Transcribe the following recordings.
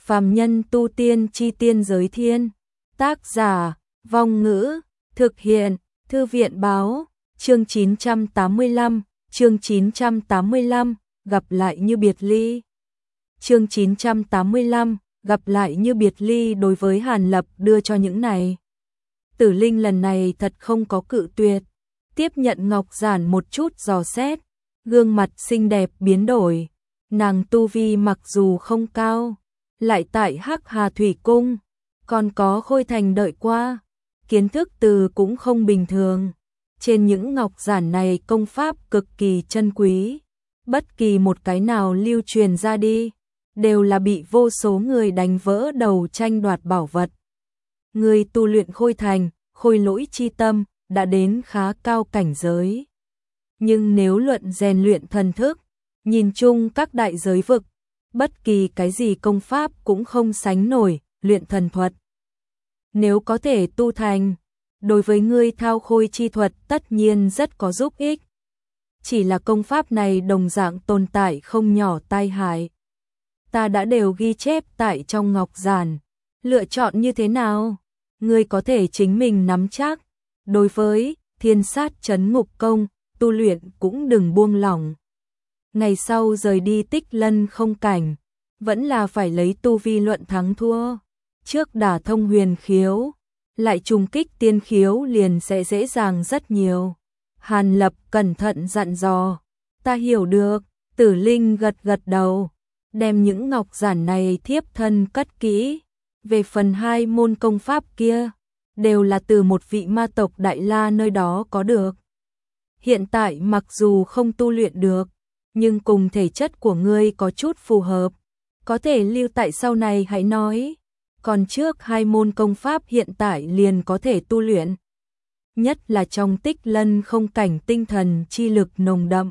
Phàm nhân tu tiên chi tiên giới thiên. Tác giả, Vong Ngữ, thực hiện, Thư viện báo, chương 985, chương 985, gặp lại như biệt ly. Chương 985, gặp lại như biệt ly đối với Hàn Lập đưa cho những này. Tử Linh lần này thật không có cự tuyệt, tiếp nhận ngọc giản một chút dò xét, gương mặt xinh đẹp biến đổi, nàng tu vi mặc dù không cao, lại tại Hắc Hà Thủy Cung, còn có Khôi Thành đợi qua, kiến thức từ cũng không bình thường. Trên những ngọc giản này công pháp cực kỳ chân quý, bất kỳ một cái nào lưu truyền ra đi, đều là bị vô số người đánh vỡ đầu tranh đoạt bảo vật. Người tu luyện Khôi Thành, Khôi Lỗi chi tâm, đã đến khá cao cảnh giới. Nhưng nếu luận rèn luyện thần thức, nhìn chung các đại giới vực, bất kỳ cái gì công pháp cũng không sánh nổi luyện thần thuật. Nếu có thể tu thành, đối với ngươi thao khôi chi thuật tất nhiên rất có giúp ích. Chỉ là công pháp này đồng dạng tồn tại không nhỏ tai hại. Ta đã đều ghi chép tại trong ngọc giản, lựa chọn như thế nào? Ngươi có thể chính mình nắm chắc. Đối với Thiên Sát Trấn Ngục Công, tu luyện cũng đừng buông lỏng. Ngày sau rời đi Tích Lân không cảnh, vẫn là phải lấy tu vi luận thắng thua. Trước đả thông huyền khiếu, lại trùng kích tiên khiếu liền sẽ dễ dàng rất nhiều. Hàn Lập cẩn thận dặn dò. Ta hiểu được. Tử Linh gật gật đầu, đem những ngọc giản này thiếp thân cất kỹ. Về phần hai môn công pháp kia, đều là từ một vị ma tộc Đại La nơi đó có được. Hiện tại mặc dù không tu luyện được, nhưng cùng thể chất của ngươi có chút phù hợp, có thể lưu tại sau này hãy nói. Còn trước hai môn công pháp hiện tại liền có thể tu luyện. Nhất là trong Tích Lân không cảnh tinh thần chi lực nồng đậm.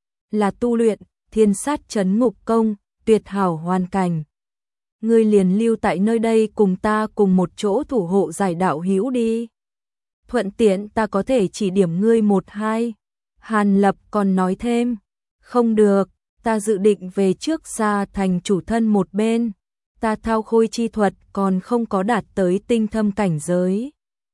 Là tu luyện Thiên Sát Trấn Ngục Công, tuyệt hảo hoàn cảnh. Ngươi liền lưu tại nơi đây cùng ta cùng một chỗ thủ hộ giải đạo hữu đi. Thuận tiện ta có thể chỉ điểm ngươi một hai. Hàn Lập còn nói thêm. Không được, ta dự định về trước xa thành chủ thân một bên. Ta thao khôi chi thuật còn không có đạt tới tinh thâm cảnh giới.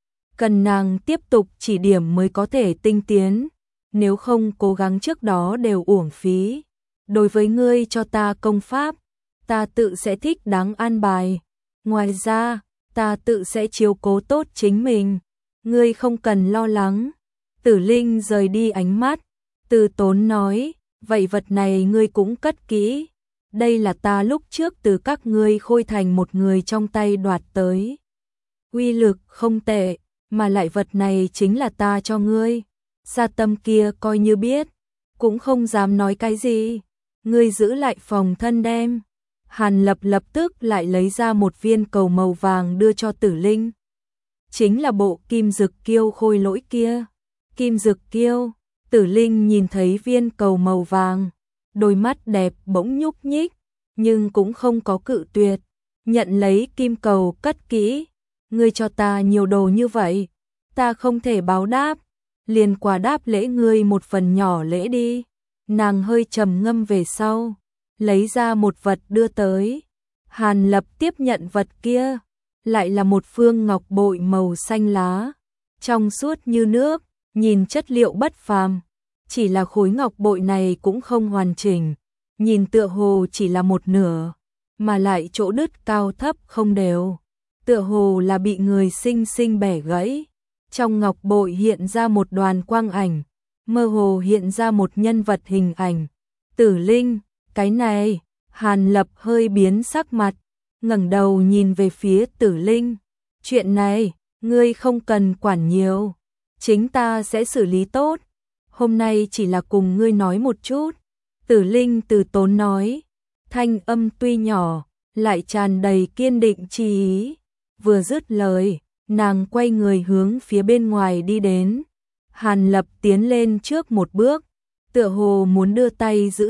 Cần nàng tiếp tục chỉ điểm mới có thể tinh tiến. Nếu không cố gắng trước đó đều uổng phí. Đối với ngươi cho ta công pháp, ta tự sẽ thích đáng an bài. Ngoài ra, ta tự sẽ chiếu cố tốt chính mình. Ngươi không cần lo lắng. Tử Linh rời đi ánh mắt, từ tốn nói, vậy vật này ngươi cũng cất kỹ. Đây là ta lúc trước từ các ngươi Khôi Thành một người trong tay đoạt tới. Uy lực không tệ, mà lại vật này chính là ta cho ngươi. Sa Tâm kia coi như biết, cũng không dám nói cái gì. Ngươi giữ lại phòng thân đem. Hàn Lập lập tức lại lấy ra một viên cầu màu vàng đưa cho Tử Linh. Chính là bộ Kim Dực Kiêu Khôi Lỗi kia. Kim Dực Kiêu, Tử Linh nhìn thấy viên cầu màu vàng, đôi mắt đẹp bỗng nhúc nhích, nhưng cũng không có cự tuyệt, nhận lấy kim cầu cất kỹ. Ngươi cho ta nhiều đồ như vậy, ta không thể báo đáp, liền quà đáp lễ ngươi một phần nhỏ lễ đi. Nàng hơi trầm ngâm về sau, lấy ra một vật đưa tới. Hàn Lập tiếp nhận vật kia, lại là một phương ngọc bội màu xanh lá, trong suốt như nước, nhìn chất liệu bất phàm. Chỉ là khối ngọc bội này cũng không hoàn chỉnh, nhìn tựa hồ chỉ là một nửa, mà lại chỗ đứt cao thấp không đều, tựa hồ là bị người sinh sinh bẻ gãy. Trong ngọc bội hiện ra một đoàn quang ảnh, mơ hồ hiện ra một nhân vật hình ảnh. Tử Linh, cái này. Hàn Lập hơi biến sắc mặt, ngẩng đầu nhìn về phía Tử Linh. Chuyện này, ngươi không cần quản nhiều, chính ta sẽ xử lý tốt. Hôm nay chỉ là cùng ngươi nói một chút. Tử Linh từ tốn nói, thanh âm tuy nhỏ, lại tràn đầy kiên định chi ý. Vừa dứt lời, nàng quay người hướng phía bên ngoài đi đến. Hàn Lập tiến lên trước một bước, tựa hồ muốn đưa tay giữ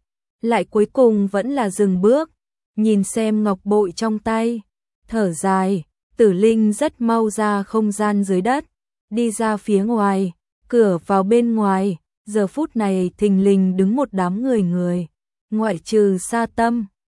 lại cuối cùng vẫn là dừng bước, nhìn xem ngọc bội trong tay, thở dài. Tử Linh rất mau ra không gian dưới đất, đi ra phía ngoài. Cửa vào bên ngoài, giờ phút này thình lình đứng một đám người. Ngoại trừ Sa Tâm,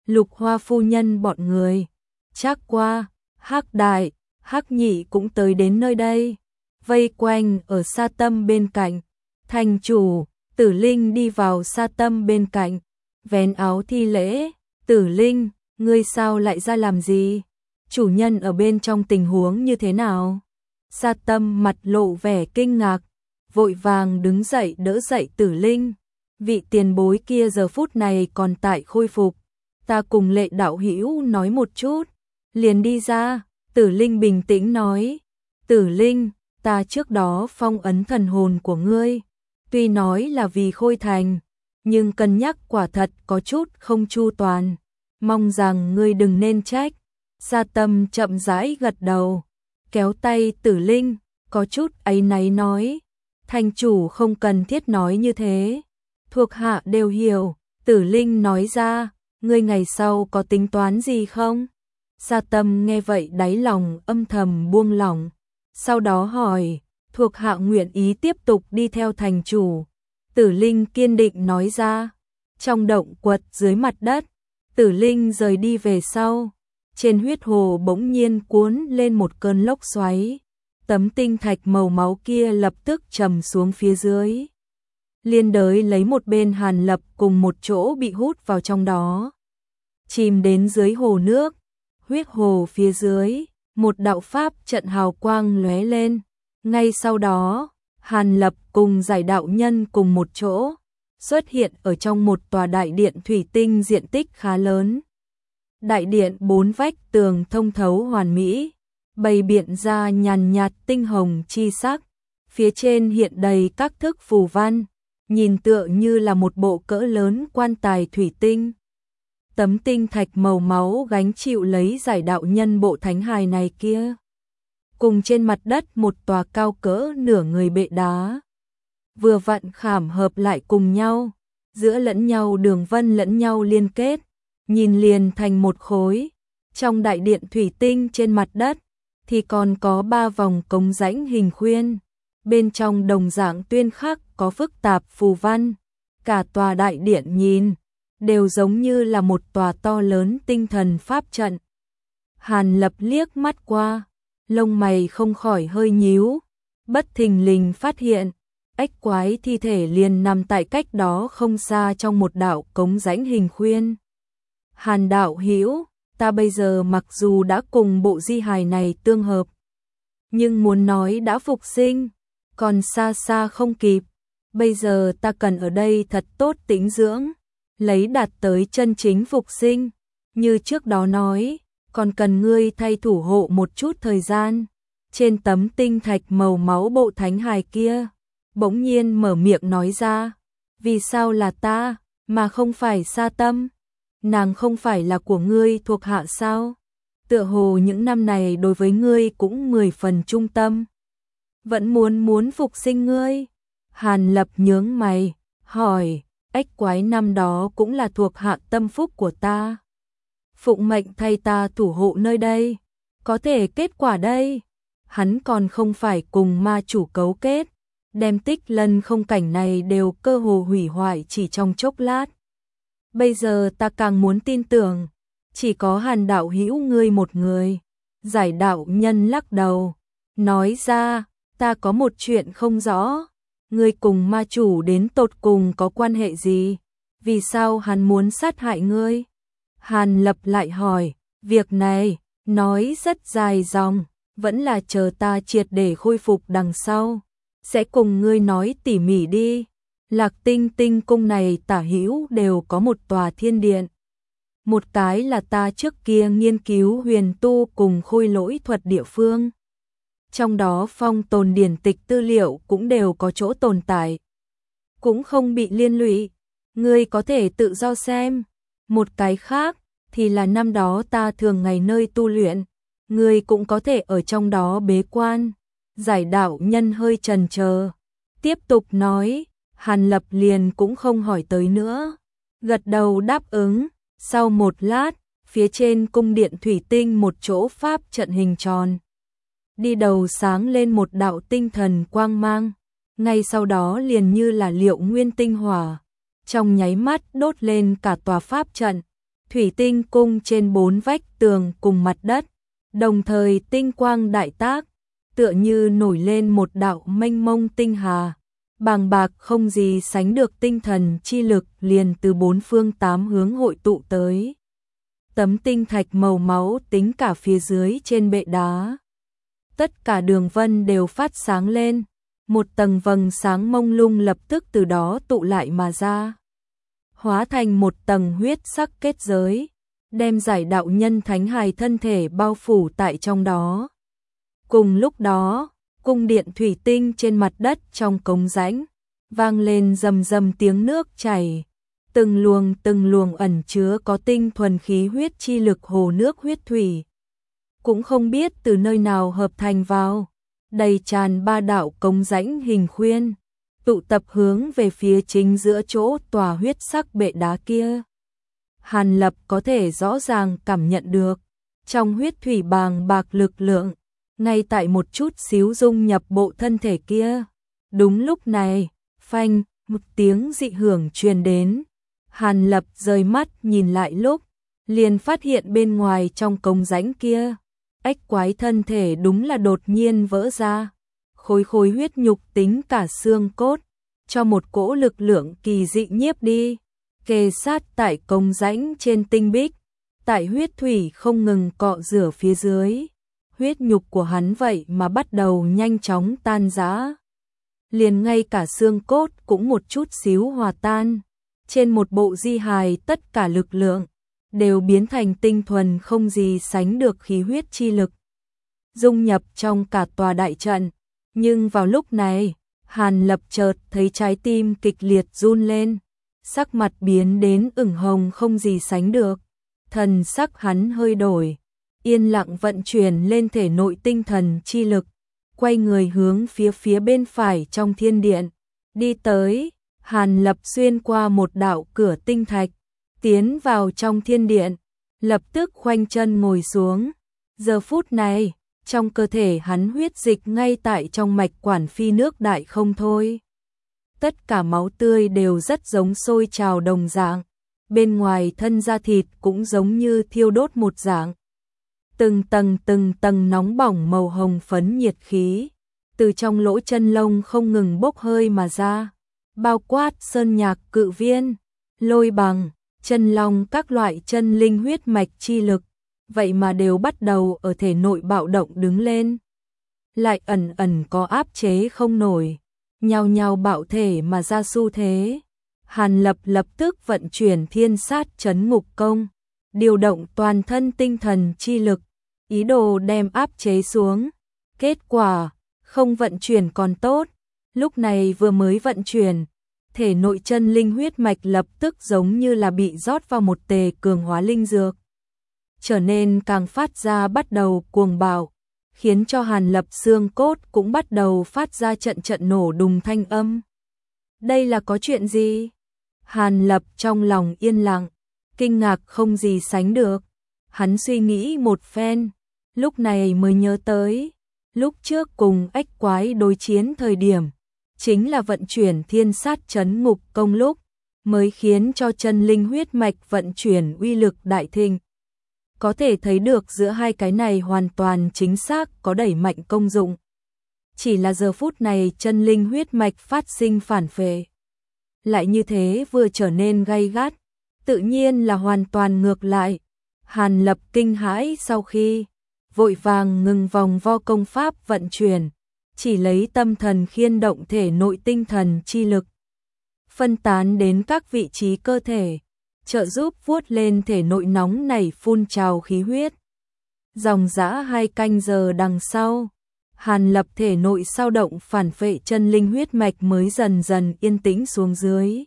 Lục Hoa phu nhân bọn người. Trác Qua, Hắc Đại, Hắc Nhị cũng tới đến nơi đây, vây quanh ở Sa Tâm bên cạnh. Thành chủ, Tử Linh đi vào Sa Tâm bên cạnh, vén áo thi lễ. Tử Linh, ngươi sao lại ra làm gì? Chủ nhân ở bên trong tình huống như thế nào? Sa Tâm mặt lộ vẻ kinh ngạc, vội vàng đứng dậy đỡ dậy Tử Linh. Vị tiền bối kia giờ phút này còn tại khôi phục, ta cùng Lệ đạo hữu nói một chút, liền đi ra. Tử Linh bình tĩnh nói. Tử Linh, ta trước đó phong ấn thần hồn của ngươi, tuy nói là vì Khôi Thành, nhưng cân nhắc quả thật có chút không chu toàn, mong rằng ngươi đừng nên trách. Sa Tâm chậm rãi gật đầu, kéo tay Tử Linh, có chút áy náy nói. Thành chủ không cần thiết nói như thế, thuộc hạ đều hiểu. Tử Linh nói ra, ngươi ngày sau có tính toán gì không? Sa Tâm nghe vậy đáy lòng âm thầm buông lỏng, sau đó hỏi, thuộc hạ nguyện ý tiếp tục đi theo thành chủ. Tử Linh kiên định nói ra. Trong động quật dưới mặt đất, Tử Linh rời đi về sau, trên huyết hồ bỗng nhiên cuốn lên một cơn lốc xoáy, tấm tinh thạch màu máu kia lập tức trầm xuống phía dưới. Liên đới lấy một bên Hàn Lập cùng một chỗ bị hút vào trong đó, chìm đến dưới hồ nước. Huyết hồ phía dưới, một đạo pháp trận hào quang lóe lên. Ngay sau đó, Hàn Lập cùng Giải đạo nhân cùng một chỗ, xuất hiện ở trong một tòa đại điện thủy tinh diện tích khá lớn. Đại điện 4 vách tường thông thấu hoàn mỹ, bày biện ra nhàn nhạt tinh hồng chi sắc, phía trên hiện đầy các thức phù văn, nhìn tựa như là một bộ cỡ lớn quan tài thủy tinh. Tấm tinh thạch màu máu gánh chịu lấy Giải đạo nhân bộ thánh hài này kia. Cùng trên mặt đất một tòa cao cỡ nửa người bệ đá, vừa vặn khảm hợp lại cùng nhau, giữa lẫn nhau đường vân lẫn nhau liên kết, nhìn liền thành một khối. Trong đại điện thủy tinh trên mặt đất thì còn có 3 vòng cống rãnh hình khuyên, bên trong đồng dạng tuyên khắc có phức tạp phù văn. Cả tòa đại điện nhìn đều giống như là một tòa to lớn tinh thần pháp trận. Hàn Lập liếc mắt qua, lông mày không khỏi hơi nhíu, bất thình lình phát hiện, ếch quái thi thể liền nằm tại cách đó không xa trong một đạo cống rãnh hình khuyên. Hàn đạo hữu, ta bây giờ mặc dù đã cùng bộ di hài này tương hợp, nhưng muốn nói đã phục sinh, còn xa xa không kịp. Bây giờ ta cần ở đây thật tốt tĩnh dưỡng, lấy đạt tới chân chính phục sinh. Như trước đó nói, còn cần ngươi thay thủ hộ một chút thời gian. Trên tấm tinh thạch màu máu bộ thánh hài kia, bỗng nhiên mở miệng nói ra. Vì sao là ta, mà không phải Sa Tâm? Nàng không phải là của ngươi thuộc hạ sao? Tựa hồ những năm này đối với ngươi cũng 10 phần trung tâm, vẫn muốn phục sinh ngươi. Hàn Lập nhướng mày, hỏi, ếch quái năm đó cũng là thuộc hạ tâm phúc của ta, phụng mệnh thay ta thủ hộ nơi đây, có thể kết quả đây, hắn còn không phải cùng ma chủ cấu kết, đem Tích Lân không cảnh này đều cơ hồ hủy hoại chỉ trong chốc lát. Bây giờ ta càng muốn tin tưởng, chỉ có Hàn đạo hữu ngươi một người. Giải đạo nhân lắc đầu, nói ra, ta có một chuyện không rõ, ngươi cùng ma chủ đến tột cùng có quan hệ gì? Vì sao hắn muốn sát hại ngươi? Hàn Lập lại hỏi, việc này, nói rất dài dòng, vẫn là chờ ta triệt để khôi phục đằng sau, sẽ cùng ngươi nói tỉ mỉ đi. Lạc Tinh Tinh cung này tả hữu đều có một tòa thiên điện. Một cái là ta trước kia nghiên cứu huyền tu cùng khôi lỗi thuật địa phương. Trong đó phong tồn điển tịch tư liệu cũng đều có chỗ tồn tại, cũng không bị liên lụy, ngươi có thể tự do xem. Một cái khác thì là năm đó ta thường ngày nơi tu luyện, ngươi cũng có thể ở trong đó bế quan. Giải đạo nhân hơi chần chờ, tiếp tục nói. Hàn Lập liền cũng không hỏi tới nữa, gật đầu đáp ứng. Sau một lát, phía trên cung điện thủy tinh một chỗ pháp trận hình tròn, đi đầu sáng lên một đạo tinh thần quang mang, ngay sau đó liền như là liệu nguyên tinh hỏa, trong nháy mắt đốt lên cả tòa pháp trận. Thủy tinh cung trên 4 vách tường cùng mặt đất, đồng thời tinh quang đại tác, tựa như nổi lên một đạo mênh mông tinh hà, bàng bạc không gì sánh được tinh thần chi lực liền từ 4 phương 8 hướng hội tụ tới. Tấm tinh thạch màu máu tính cả phía dưới trên bệ đá. Tất cả đường vân đều phát sáng lên, một tầng vầng sáng mông lung lập tức từ đó tụ lại mà ra, hóa thành một tầng huyết sắc kết giới, đem giải đạo nhân thánh hài thân thể bao phủ tại trong đó. Cùng lúc đó, cung điện thủy tinh trên mặt đất trong cống rãnh vang lên rầm rầm tiếng nước chảy, từng luồng ẩn chứa có tinh thuần khí huyết chi lực hồ nước huyết thủy, cũng không biết từ nơi nào hợp thành vào, đầy tràn 3 đạo cống rãnh hình khuyên, tụ tập hướng về phía chính giữa chỗ tòa huyết sắc bệ đá kia. Hàn Lập có thể rõ ràng cảm nhận được, trong huyết thủy bàng bạc lực lượng, ngay tại một chút xíu dung nhập bộ thân thể kia. Đúng lúc này, phanh, một tiếng dị hưởng truyền đến. Hàn Lập rời mắt nhìn lại lúc, liền phát hiện bên ngoài trong cống rãnh kia, ếch quái thân thể đúng là đột nhiên vỡ ra. Khối huyết nhục tính cả xương cốt, cho một cỗ lực lượng kỳ dị nhiếp đi, kề sát tại cống rãnh trên tinh bích, tại huyết thủy không ngừng cọ rửa phía dưới. Huyết nhục của hắn vậy mà bắt đầu nhanh chóng tan rã. Liền ngay cả xương cốt cũng một chút xíu hòa tan. Trên một bộ di hài tất cả lực lượng đều biến thành tinh thuần không gì sánh được khí huyết chi lực, dung nhập trong cả tòa đại trận. Nhưng vào lúc này, Hàn Lập chợt thấy trái tim kịch liệt run lên, sắc mặt biến đến ửng hồng không gì sánh được. Thần sắc hắn hơi đổi, yên lặng vận chuyển lên thể nội tinh thần chi lực, quay người hướng phía bên phải trong thiên điện, đi tới. Hàn Lập xuyên qua một đạo cửa tinh thạch, tiến vào trong thiên điện, lập tức khoanh chân ngồi xuống. Giờ phút này, trong cơ thể hắn huyết dịch ngay tại trong mạch quản phi nước đại không thôi. Tất cả máu tươi đều rất giống sôi trào đồng dạng, bên ngoài thân da thịt cũng giống như thiêu đốt một dạng. Từng tầng nóng bỏng màu hồng phấn nhiệt khí, từ trong lỗ chân lông không ngừng bốc hơi mà ra, bao quát sơn nhạc cự viên, lôi bằng, chân long các loại chân linh huyết mạch chi lực, vậy mà đều bắt đầu ở thể nội bạo động đứng lên. Lại ẩn có áp chế không nổi, nhao nhao bạo thể mà ra xu thế. Hàn Lập lập tức vận chuyển thiên sát chấn ngục công, điều động toàn thân tinh thần chi lực, ý đồ đem áp chế xuống. Kết quả, không vận chuyển còn tốt, lúc này vừa mới vận chuyển, thể nội chân linh huyết mạch lập tức giống như là bị rót vào một tề cường hóa linh dược, trở nên càng phát ra bắt đầu cuồng bạo, khiến cho Hàn Lập xương cốt cũng bắt đầu phát ra trận nổ đùng thanh âm. Đây là có chuyện gì? Hàn Lập trong lòng yên lặng, kinh ngạc không gì sánh được. Hắn suy nghĩ một phen, lúc này mới nhớ tới, lúc trước cùng ếch quái đối chiến thời điểm, chính là vận chuyển thiên sát chấn ngục công lúc, mới khiến cho chân linh huyết mạch vận chuyển uy lực đại thịnh. Có thể thấy được giữa hai cái này hoàn toàn chính xác có đẩy mạnh công dụng. Chỉ là giờ phút này chân linh huyết mạch phát sinh phản phệ, lại như thế vừa trở nên gay gắt, tự nhiên là hoàn toàn ngược lại. Hàn Lập kinh hãi sau khi vội vàng ngừng vòng vo công pháp vận chuyển, chỉ lấy tâm thần khiên động thể nội tinh thần chi lực, phân tán đến các vị trí cơ thể, trợ giúp vuốt lên thể nội nóng nảy phun trào khí huyết. Dòng dã 2 canh giờ đằng sau, Hàn Lập thể nội sao động phản phệ chân linh huyết mạch mới dần dần yên tĩnh xuống dưới.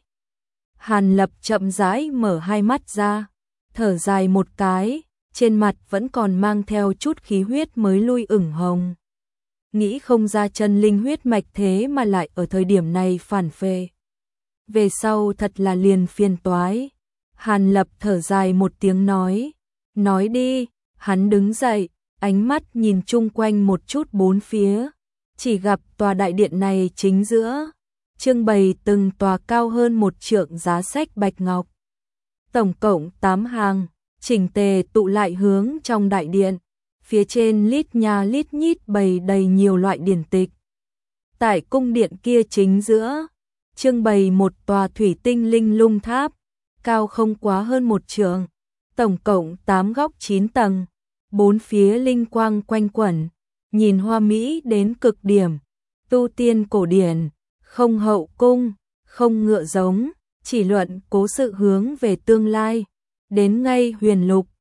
Hàn Lập chậm rãi mở hai mắt ra, thở dài một cái, trên mặt vẫn còn mang theo chút khí huyết mới lui ửng hồng. Nghĩ không ra chân linh huyết mạch thế mà lại ở thời điểm này phản phệ. Về sau thật là liền phiền toái. Hàn Lập thở dài một tiếng nói đi. Hắn đứng dậy, ánh mắt nhìn chung quanh một chút bốn phía, chỉ gặp tòa đại điện này chính giữa, trưng bày từng tòa cao hơn 1 trượng giá sách bạch ngọc. tổng cộng 8 hàng, chỉnh tề tụ lại hướng trong đại điện, phía trên lít nha lít nhít bày đầy nhiều loại điển tịch. Tại cung điện kia chính giữa, trưng bày một tòa thủy tinh linh lung tháp, cao không quá hơn 1 trượng, tổng cộng 8 góc 9 tầng, 4 phía linh quang quanh quẩn, nhìn hoa mỹ đến cực điểm, tu tiên cổ điển, không hậu cung, không ngựa giống, chỉ luận cố sự hướng về tương lai, đến ngay huyền lục,